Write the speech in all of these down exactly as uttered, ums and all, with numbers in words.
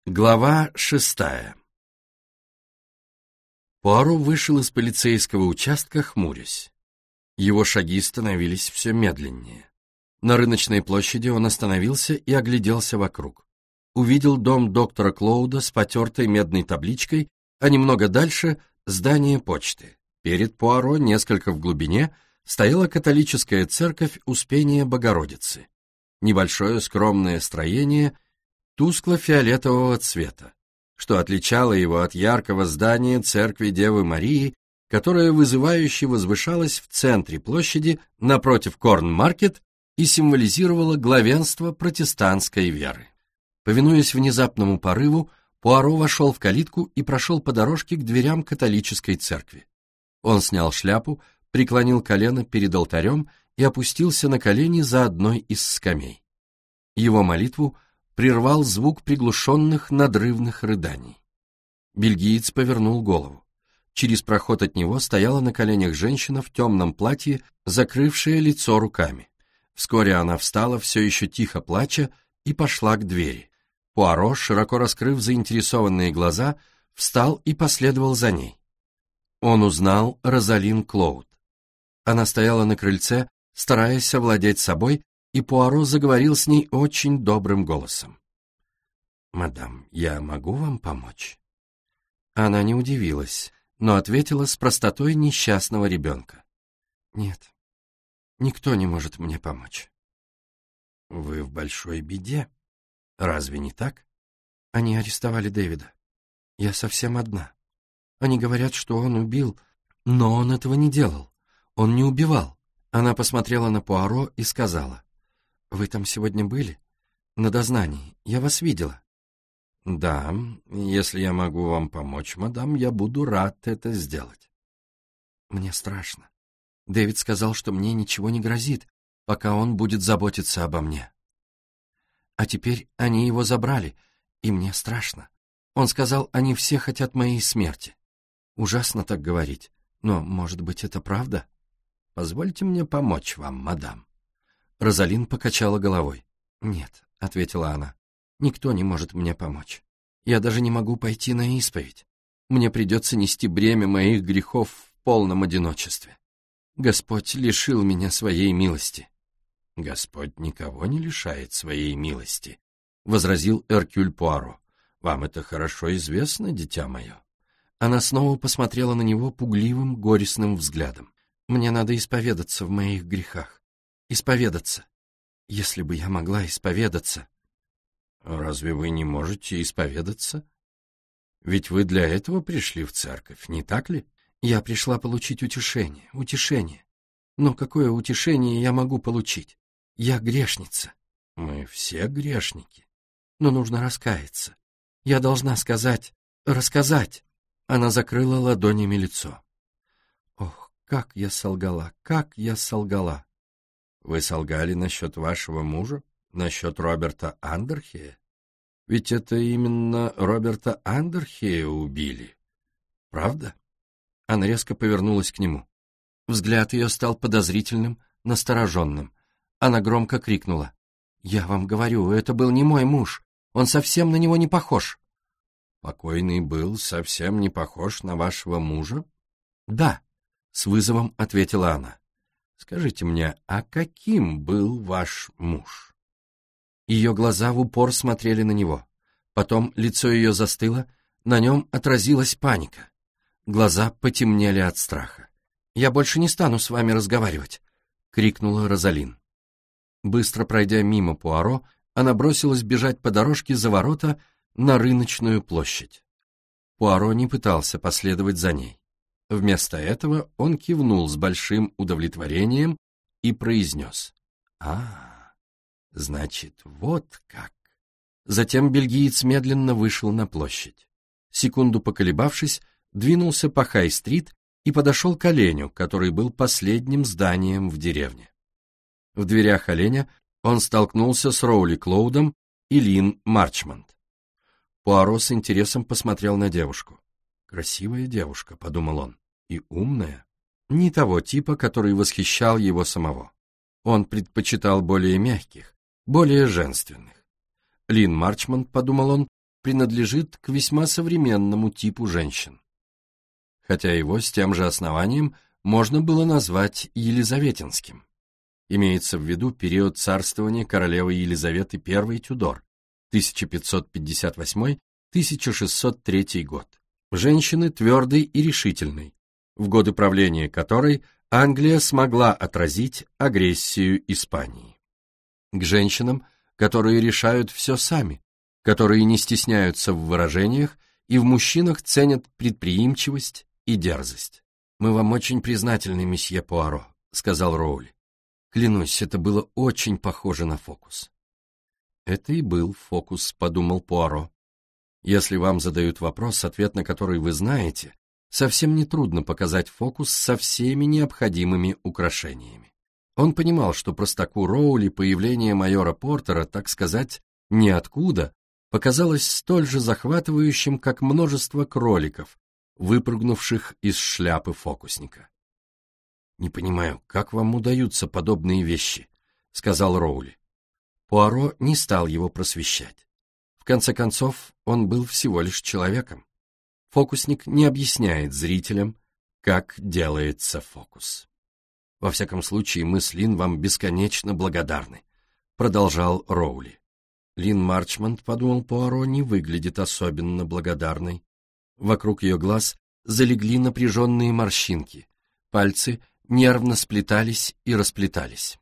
Глава шестая. Пуаро вышел из полицейского участка, хмурясь. Его шаги становились все медленнее. На рыночной площади он остановился и огляделся вокруг. Увидел дом доктора Клоуда с потертой медной табличкой, а немного дальше — здание почты. Перед Пуаро, несколько в глубине, стояла католическая церковь Успения Богородицы. Небольшое скромное строение — тускло-фиолетового цвета, что отличало его от яркого здания церкви Девы Марии, которая вызывающе возвышалась в центре площади напротив Корн-маркет и символизировала главенство протестантской веры. Повинуясь внезапному порыву, Пуаро вошел в калитку и прошел по дорожке к дверям католической церкви. Он снял шляпу, преклонил колено перед алтарем и опустился на колени за одной из скамей. Его молитву прервал звук приглушенных надрывных рыданий. Бельгиец повернул голову. Через проход от него стояла на коленях женщина в темном платье, закрывшая лицо руками. Вскоре она встала, все еще тихо плача, и пошла к двери. Пуаро, широко раскрыв заинтересованные глаза, встал и последовал за ней. Он узнал Розалин Клоуд. Она стояла на крыльце, стараясь овладеть собой, и Пуаро заговорил с ней очень добрым голосом. «Мадам, я могу вам помочь?» Она не удивилась, но ответила с простотой несчастного ребенка. «Нет, никто не может мне помочь». «Вы в большой беде. Разве не так?» «Они арестовали Дэвида. Я совсем одна. Они говорят, что он убил, но он этого не делал. Он не убивал». Она посмотрела на Пуаро и сказала: «Вы там сегодня были? На дознании. Я вас видела». «Да, если я могу вам помочь, мадам, я буду рад это сделать». «Мне страшно. Дэвид сказал, что мне ничего не грозит, пока он будет заботиться обо мне. А теперь они его забрали, и мне страшно. Он сказал, они все хотят моей смерти. Ужасно так говорить, но, может быть, это правда?» «Позвольте мне помочь вам, мадам». Розалин покачала головой. «Нет», — ответила она, — «никто не может мне помочь. Я даже не могу пойти на исповедь. Мне придется нести бремя моих грехов в полном одиночестве. Господь лишил меня своей милости». «Господь никого не лишает своей милости», — возразил Эркюль Пуаро. «Вам это хорошо известно, дитя мое». Она снова посмотрела на него пугливым, горестным взглядом. «Мне надо исповедаться в моих грехах. Исповедаться. Если бы я могла исповедаться». «Разве вы не можете исповедаться? Ведь вы для этого пришли в церковь, не так ли?» «Я пришла получить утешение, утешение. Но какое утешение я могу получить? Я грешница». «Мы все грешники». «Но нужно раскаяться. Я должна сказать, рассказать». Она закрыла ладонями лицо. «Ох, как я солгала, как я солгала». «Вы солгали насчет вашего мужа? Насчет Роберта Андерхея? Ведь это именно Роберта Андерхея убили. Правда?» Она резко повернулась к нему. Взгляд ее стал подозрительным, настороженным. Она громко крикнула: «Я вам говорю, это был не мой муж. Он совсем на него не похож». «Покойный был совсем не похож на вашего мужа?» «Да», — с вызовом ответила она. «Скажите мне, а каким был ваш муж?» Ее глаза в упор смотрели на него. Потом лицо ее застыло, на нем отразилась паника. Глаза потемнели от страха. «Я больше не стану с вами разговаривать», — крикнула Розалин. Быстро пройдя мимо Пуаро, она бросилась бежать по дорожке за ворота на рыночную площадь. Пуаро не пытался последовать за ней. Вместо этого он кивнул с большим удовлетворением и произнес: «А, значит, вот как». Затем бельгиец медленно вышел на площадь. Секунду поколебавшись, двинулся по Хай-стрит и подошел к Оленю, который был последним зданием в деревне. В дверях Оленя он столкнулся с Роули Клоудом и Лин Марчмонт. Пуаро с интересом посмотрел на девушку. «Красивая девушка», — подумал он, — «и умная». Не того типа, который восхищал его самого. Он предпочитал более мягких, более женственных. Лин Марчмонт, подумал он, принадлежит к весьма современному типу женщин, хотя его с тем же основанием можно было назвать елизаветинским. Имеется в виду период царствования королевы Елизаветы I Тюдор, тысяча пятьсот пятьдесят восьмой — тысяча шестьсот третий год. Женщины твердой и решительной, в годы правления которой Англия смогла отразить агрессию Испании. К женщинам, которые решают все сами, которые не стесняются в выражениях и в мужчинах ценят предприимчивость и дерзость. «Мы вам очень признательны, месье Пуаро», — сказал Роули. «Клянусь, это было очень похоже на фокус». «Это и был фокус», — подумал Пуаро. «Если вам задают вопрос, ответ на который вы знаете, совсем нетрудно показать фокус со всеми необходимыми украшениями». Он понимал, что простаку Роули появление майора Портера, так сказать, ниоткуда, показалось столь же захватывающим, как множество кроликов, выпрыгнувших из шляпы фокусника. «Не понимаю, как вам удаются подобные вещи», — сказал Роули. Пуаро не стал его просвещать. В конце концов, он был всего лишь человеком. Фокусник не объясняет зрителям, как делается фокус. «Во всяком случае, мы с Лин вам бесконечно благодарны», — продолжал Роули. Лин Марчмонт, подумал Пуаро, не выглядит особенно благодарной. Вокруг ее глаз залегли напряженные морщинки, пальцы нервно сплетались и расплетались.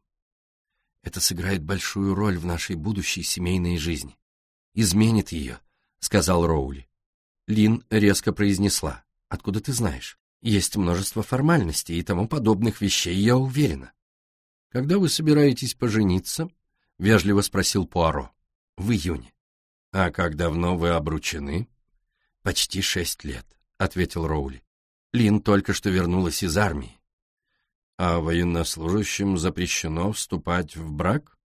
«Это сыграет большую роль в нашей будущей семейной жизни. Изменит ее», — сказал Роули. Лин резко произнесла: «Откуда ты знаешь? Есть множество формальностей и тому подобных вещей, я уверена». «Когда вы собираетесь пожениться?» — вежливо спросил Пуаро. «В июне». «А как давно вы обручены?» «Почти шесть лет», — ответил Роули. «Лин только что вернулась из армии». «А военнослужащим запрещено вступать в брак?»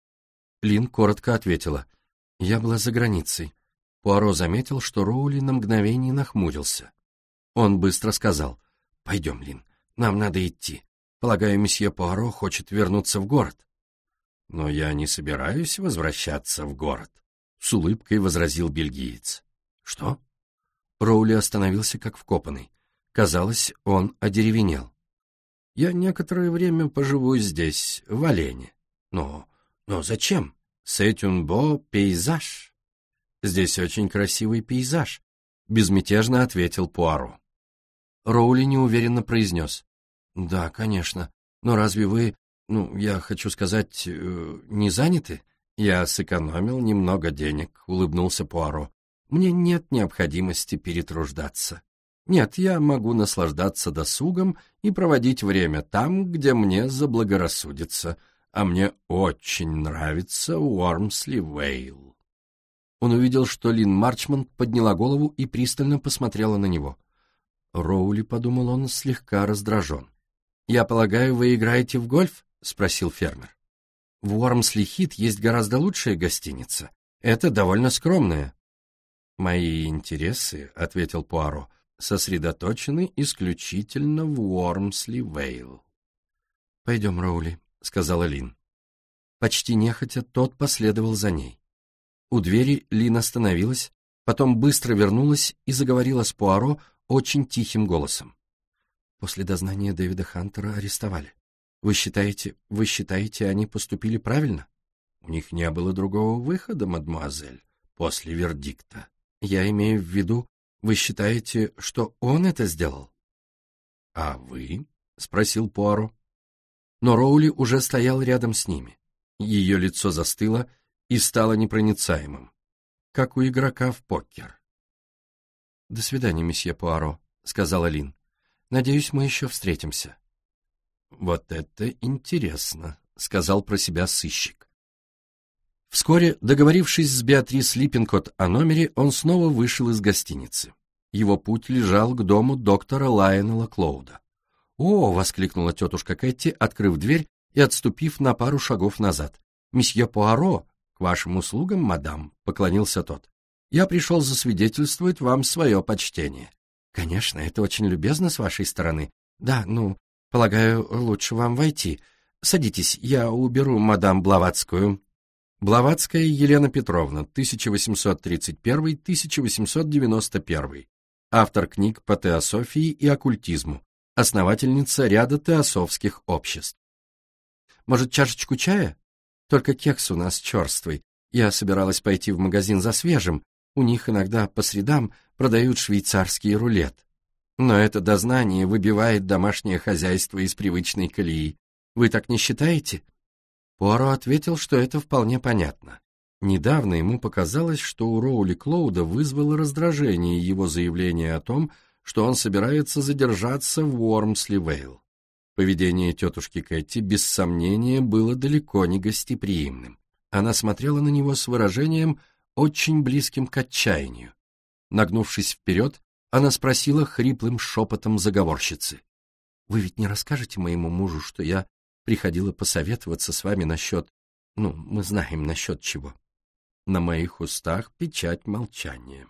Лин коротко ответила: «Я была за границей». Пуаро заметил, что Роули на мгновение нахмурился. Он быстро сказал: «Пойдем, Лин, нам надо идти. Полагаю, месье Пуаро хочет вернуться в город». «Но я не собираюсь возвращаться в город», — с улыбкой возразил бельгиец. «Что?» Роули остановился как вкопанный. Казалось, он одеревенел. «Я некоторое время поживу здесь, в Олене. Но, но зачем? C'est un beau paysage». «Здесь очень красивый пейзаж», — безмятежно ответил Пуаро. Роули неуверенно произнес: «Да, конечно, но разве вы, ну, я хочу сказать, не заняты?» «Я сэкономил немного денег», — улыбнулся Пуаро. «Мне нет необходимости перетруждаться. Нет, я могу наслаждаться досугом и проводить время там, где мне заблагорассудится, а мне очень нравится Уормсли-Вейл». Он увидел, что Лин Марчмонт подняла голову и пристально посмотрела на него. Роули, подумал он, слегка раздражен. «Я полагаю, вы играете в гольф?» — спросил фермер. «В Уормсли-Хит есть гораздо лучшая гостиница. Это довольно скромная». «Мои интересы», — ответил Пуаро, — «сосредоточены исключительно в Уормсли-Вейл». «Пойдем, Роули», — сказала Лин. Почти нехотя тот последовал за ней. У двери Лин остановилась, потом быстро вернулась и заговорила с Пуаро очень тихим голосом. «После дознания Дэвида Хантера арестовали. Вы считаете, вы считаете, они поступили правильно?» «У них не было другого выхода, мадемуазель, после вердикта». «Я имею в виду, вы считаете, что он это сделал?» «А вы?» — спросил Пуаро. Но Роули уже стоял рядом с ними. Ее лицо застыло и стало непроницаемым, как у игрока в покер. «До свидания, месье Пуаро», — сказала Лин. «Надеюсь, мы еще встретимся». «Вот это интересно», — сказал про себя сыщик. Вскоре, договорившись с Беатрис Липпинкотт о номере, он снова вышел из гостиницы. Его путь лежал к дому доктора Лайонела Клоуда. «О!» — воскликнула тетушка Кэти, открыв дверь и отступив на пару шагов назад. «Месье Пуаро, к вашим услугам, мадам», — поклонился тот. «Я пришел засвидетельствовать вам свое почтение». «Конечно, это очень любезно с вашей стороны. Да, ну, полагаю, лучше вам войти. Садитесь, я уберу мадам Блаватскую». Блаватская Елена Петровна, тысяча восемьсот тридцать первый — тысяча восемьсот девяносто первый. Автор книг по теософии и оккультизму, основательница ряда теософских обществ. Может, чашечку чая? Только кекс у нас черствый. Я собиралась пойти в магазин за свежим. У них иногда по средам продают швейцарский рулет. Но это дознание выбивает домашнее хозяйство из привычной колеи. Вы так не считаете? Пуаро ответил, что это вполне понятно. Недавно ему показалось, что у Роули Клоуда вызвало раздражение его заявление о том, что он собирается задержаться в Уормсли-Вейл. Поведение тетушки Кэти, без сомнения, было далеко не гостеприимным. Она смотрела на него с выражением, очень близким к отчаянию. Нагнувшись вперед, она спросила хриплым шепотом заговорщицы: «Вы ведь не расскажете моему мужу, что я приходила посоветоваться с вами насчет... Ну, мы знаем, насчет чего?» На моих устах печать молчания.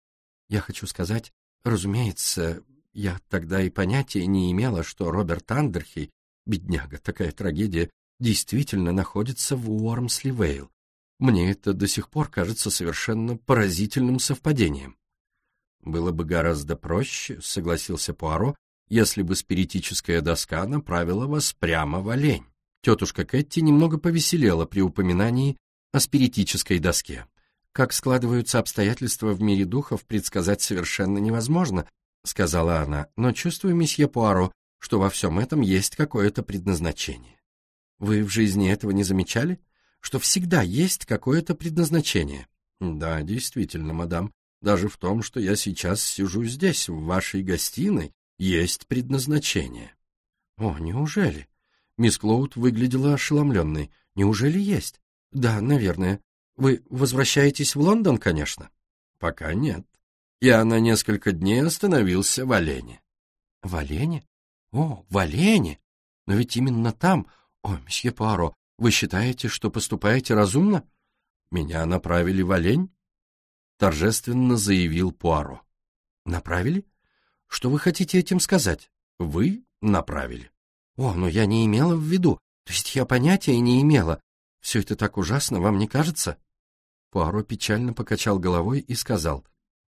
Я хочу сказать, разумеется, я тогда и понятия не имела, что Роберт Андерхей, бедняга, такая трагедия, действительно находится в Уормсли-Вейл. Мне это до сих пор кажется совершенно поразительным совпадением. Было бы гораздо проще, согласился Пуаро, если бы спиритическая доска направила вас прямо в Олень. Тетушка Кэти немного повеселела при упоминании о спиритической доске. Как складываются обстоятельства в мире духов, предсказать совершенно невозможно, сказала она, но чувствую, месье Пуаро, что во всем этом есть какое-то предназначение. Вы в жизни этого не замечали? Что всегда есть какое-то предназначение? Да, действительно, мадам. Даже в том, что я сейчас сижу здесь, в вашей гостиной, есть предназначение. О, неужели? Мисс Клоуд выглядела ошеломленной. Неужели есть? Да, наверное. Вы возвращаетесь в Лондон, конечно? Пока нет. Я на несколько дней остановился в Олене. В Олене? О, в Олене! Но ведь именно там... О, месье Пуаро, вы считаете, что поступаете разумно? Меня направили в Олень? Торжественно заявил Пуаро. Направили? Что вы хотите этим сказать? Вы направили. О, но я не имела в виду. То есть я понятия не имела. Все это так ужасно, вам не кажется? Пуаро печально покачал головой и сказал: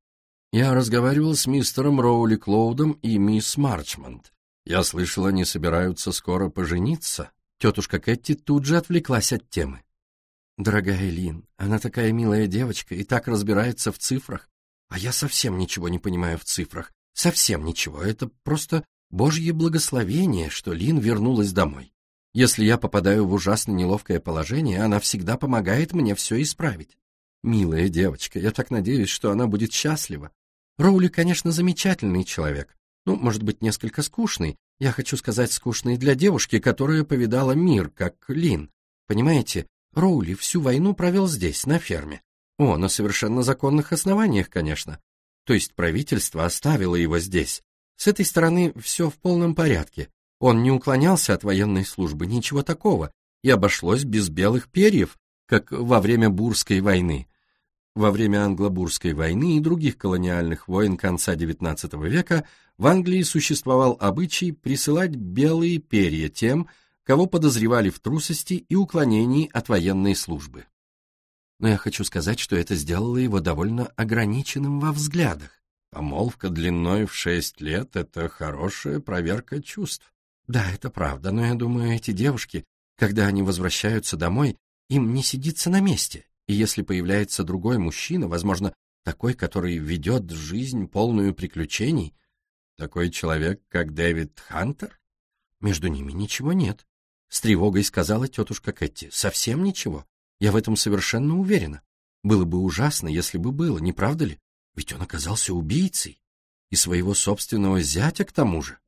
я разговаривал с мистером Роули Клоудом и мисс Марчмонт. Я слышал, они собираются скоро пожениться. Тетушка Кэти тут же отвлеклась от темы. Дорогая Лин, она такая милая девочка и так разбирается в цифрах. А я совсем ничего не понимаю в цифрах. Совсем ничего. Это просто божье благословение, что Лин вернулась домой. Если я попадаю в ужасно неловкое положение, она всегда помогает мне все исправить. Милая девочка, я так надеюсь, что она будет счастлива. Роули, конечно, замечательный человек. Ну, может быть, несколько скучный. Я хочу сказать, скучный для девушки, которая повидала мир, как Лин. Понимаете, Роули всю войну провел здесь, на ферме. О, на совершенно законных основаниях, конечно. То есть правительство оставило его здесь. С этой стороны все в полном порядке. Он не уклонялся от военной службы, ничего такого, и обошлось без белых перьев, как во время Бурской войны. Во время Англо-Бурской войны и других колониальных войн конца девятнадцатого века в Англии существовал обычай присылать белые перья тем, кого подозревали в трусости и уклонении от военной службы. Но я хочу сказать, что это сделало его довольно ограниченным во взглядах. Помолвка длиной в шесть лет — это хорошая проверка чувств. Да, это правда, но я думаю, эти девушки, когда они возвращаются домой, им не сидится на месте. И если появляется другой мужчина, возможно, такой, который ведет жизнь полную приключений, такой человек, как Дэвид Хантер, между ними ничего нет. С тревогой сказала тетушка Кэти. Совсем ничего. Я в этом совершенно уверена. Было бы ужасно, если бы было, не правда ли? Ведь он оказался убийцей. И своего собственного зятя к тому же.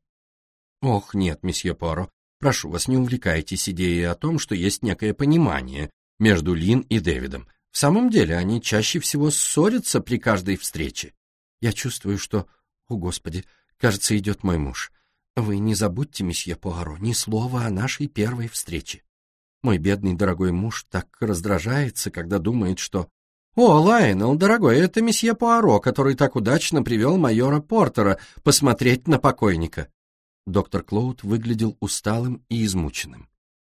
Ох, нет, месье Пуаро, прошу вас, не увлекайтесь идеей о том, что есть некое понимание между Лин и Дэвидом. В самом деле, они чаще всего ссорятся при каждой встрече. Я чувствую, что... О, Господи, кажется, идет мой муж. Вы не забудьте, месье Пуаро, ни слова о нашей первой встрече. Мой бедный дорогой муж так раздражается, когда думает, что... О, Лайонел, дорогой, это месье Пуаро, который так удачно привел майора Портера посмотреть на покойника. Доктор Клоуд выглядел усталым и измученным.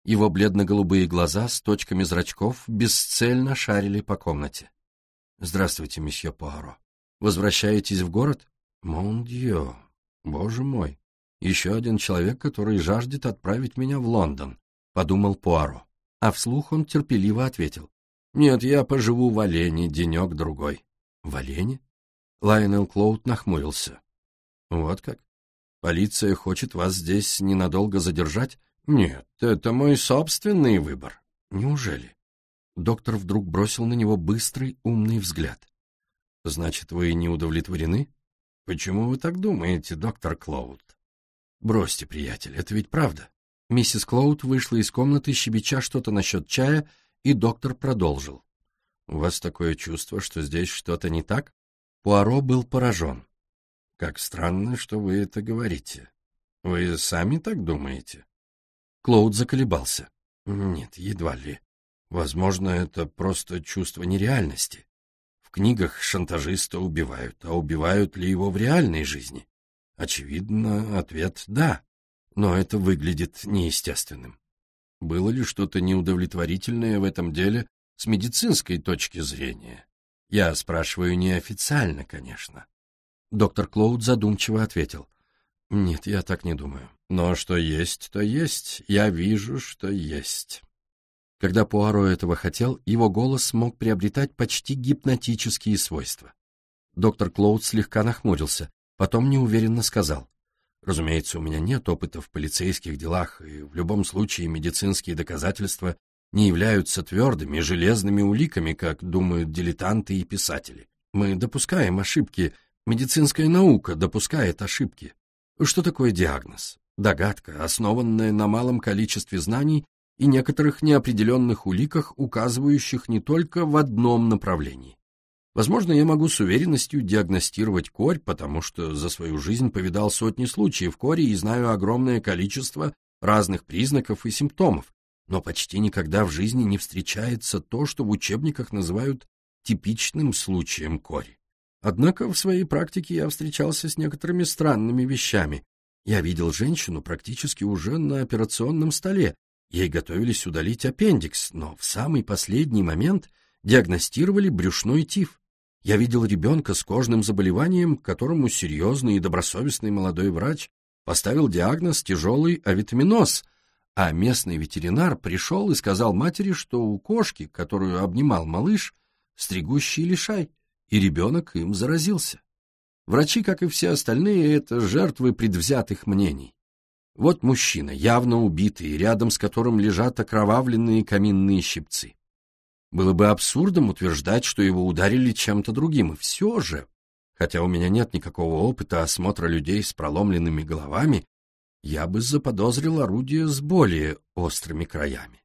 Его бледно-голубые глаза с точками зрачков бесцельно шарили по комнате. «Здравствуйте, месье Пуаро. Возвращаетесь в город?» «Мон дьё, боже мой, еще один человек, который жаждет отправить меня в Лондон», — подумал Пуаро. А вслух он терпеливо ответил: «Нет, я поживу в Олене денек-другой». «В Олене?» Лайонел Клоуд нахмурился. «Вот как? Полиция хочет вас здесь ненадолго задержать?» «Нет, это мой собственный выбор». «Неужели?» Доктор вдруг бросил на него быстрый, умный взгляд. «Значит, вы не удовлетворены?» «Почему вы так думаете, доктор Клоуд?» «Бросьте, приятель, это ведь правда». Миссис Клоуд вышла из комнаты, щебеча что-то насчет чая, и доктор продолжил. «У вас такое чувство, что здесь что-то не так?» Пуаро был поражен. «Как странно, что вы это говорите. Вы сами так думаете?» Клоуд заколебался. «Нет, едва ли. Возможно, это просто чувство нереальности. В книгах шантажиста убивают, а убивают ли его в реальной жизни? Очевидно, ответ — да, но это выглядит неестественным. Было ли что-то неудовлетворительное в этом деле с медицинской точки зрения? Я спрашиваю неофициально, конечно». Доктор Клоуд задумчиво ответил. «Нет, я так не думаю. Но что есть, то есть. Я вижу, что есть». Когда Пуаро этого хотел, его голос мог приобретать почти гипнотические свойства. Доктор Клоуд слегка нахмурился, потом неуверенно сказал: «Разумеется, у меня нет опыта в полицейских делах, и в любом случае медицинские доказательства не являются твердыми, железными уликами, как думают дилетанты и писатели. Мы допускаем ошибки, медицинская наука допускает ошибки. Что такое диагноз? Догадка, основанная на малом количестве знаний и некоторых неопределенных уликах, указывающих не только в одном направлении. Возможно, я могу с уверенностью диагностировать корь, потому что за свою жизнь повидал сотни случаев кори и знаю огромное количество разных признаков и симптомов, но почти никогда в жизни не встречается то, что в учебниках называют типичным случаем кори. Однако в своей практике я встречался с некоторыми странными вещами. Я видел женщину практически уже на операционном столе. Ей готовились удалить аппендикс, но в самый последний момент диагностировали брюшной тиф. Я видел ребенка с кожным заболеванием, которому серьезный и добросовестный молодой врач поставил диагноз тяжелый авитаминоз, а местный ветеринар пришел и сказал матери, что у кошки, которую обнимал малыш, стригущий лишай, и ребенок им заразился. Врачи, как и все остальные, это жертвы предвзятых мнений. Вот мужчина, явно убитый, рядом с которым лежат окровавленные каминные щипцы. Было бы абсурдом утверждать, что его ударили чем-то другим, и все же, хотя у меня нет никакого опыта осмотра людей с проломленными головами, я бы заподозрил орудие с более острыми краями.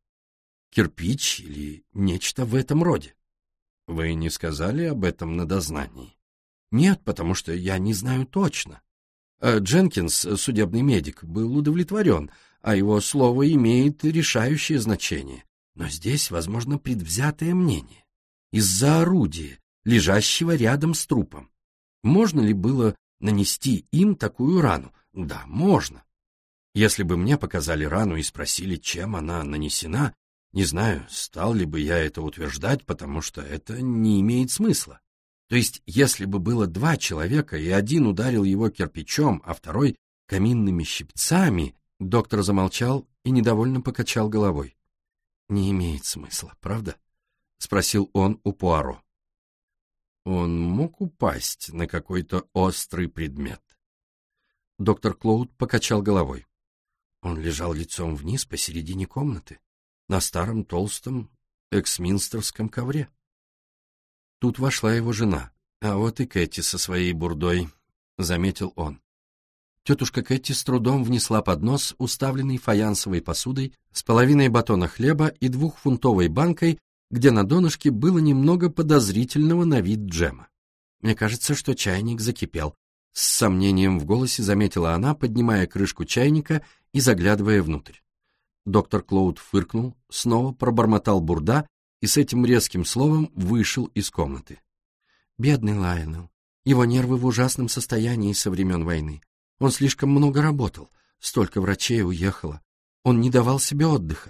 Кирпич или нечто в этом роде. Вы не сказали об этом на дознании? Нет, потому что я не знаю точно. Дженкинс, судебный медик, был удовлетворен, а его слово имеет решающее значение. Но здесь, возможно, предвзятое мнение. Из-за орудия, лежащего рядом с трупом. Можно ли было нанести им такую рану? Да, можно. Если бы мне показали рану и спросили, чем она нанесена, не знаю, стал ли бы я это утверждать, потому что это не имеет смысла. То есть, если бы было два человека, и один ударил его кирпичом, а второй — каминными щипцами, доктор замолчал и недовольно покачал головой. «Не имеет смысла, правда?» — спросил он у Пуаро. Он мог упасть на какой-то острый предмет. Доктор Клоуд покачал головой. Он лежал лицом вниз посередине комнаты, на старом толстом эксминстерском ковре. Тут вошла его жена. «А вот и Кэти со своей бурдой», — заметил он. Тетушка Кэти с трудом внесла поднос, уставленный фаянсовой посудой, с половиной батона хлеба и двухфунтовой банкой, где на донышке было немного подозрительного на вид джема. «Мне кажется, что чайник закипел», — с сомнением в голосе заметила она, поднимая крышку чайника и заглядывая внутрь. Доктор Клоуд фыркнул, снова пробормотал бурда и с этим резким словом вышел из комнаты. Бедный Лайонел. Его нервы в ужасном состоянии со времен войны. Он слишком много работал, столько врачей уехало. Он не давал себе отдыха.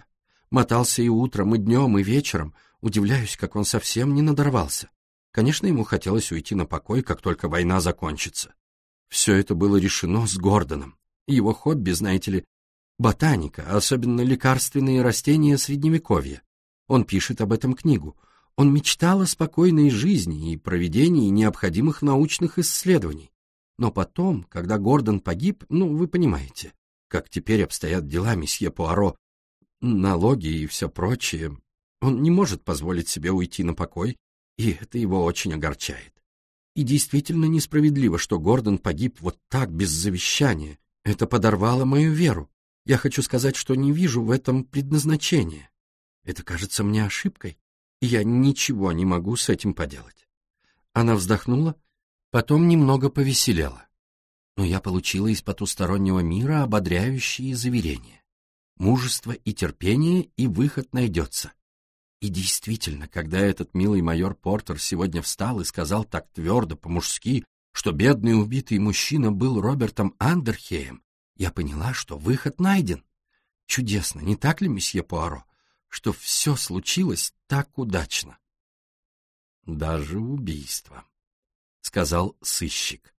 Мотался и утром, и днем, и вечером. Удивляюсь, как он совсем не надорвался. Конечно, ему хотелось уйти на покой, как только война закончится. Все это было решено с Гордоном. Его хобби, знаете ли, ботаника, особенно лекарственные растения Средневековья. Он пишет об этом книгу. Он мечтал о спокойной жизни и проведении необходимых научных исследований. Но потом, когда Гордон погиб, ну, вы понимаете, как теперь обстоят дела, месье Пуаро, налоги и все прочее, он не может позволить себе уйти на покой, и это его очень огорчает. И действительно несправедливо, что Гордон погиб вот так, без завещания. Это подорвало мою веру. Я хочу сказать, что не вижу в этом предназначения. Это кажется мне ошибкой, и я ничего не могу с этим поделать. Она вздохнула, потом немного повеселела. Но я получила из потустороннего мира ободряющие заверения. Мужество и терпение, и выход найдется. И действительно, когда этот милый майор Портер сегодня встал и сказал так твердо, по-мужски, что бедный убитый мужчина был Робертом Андерхеем, я поняла, что выход найден. Чудесно, не так ли, месье Пуаро, что все случилось так удачно? Даже убийство, — сказал сыщик.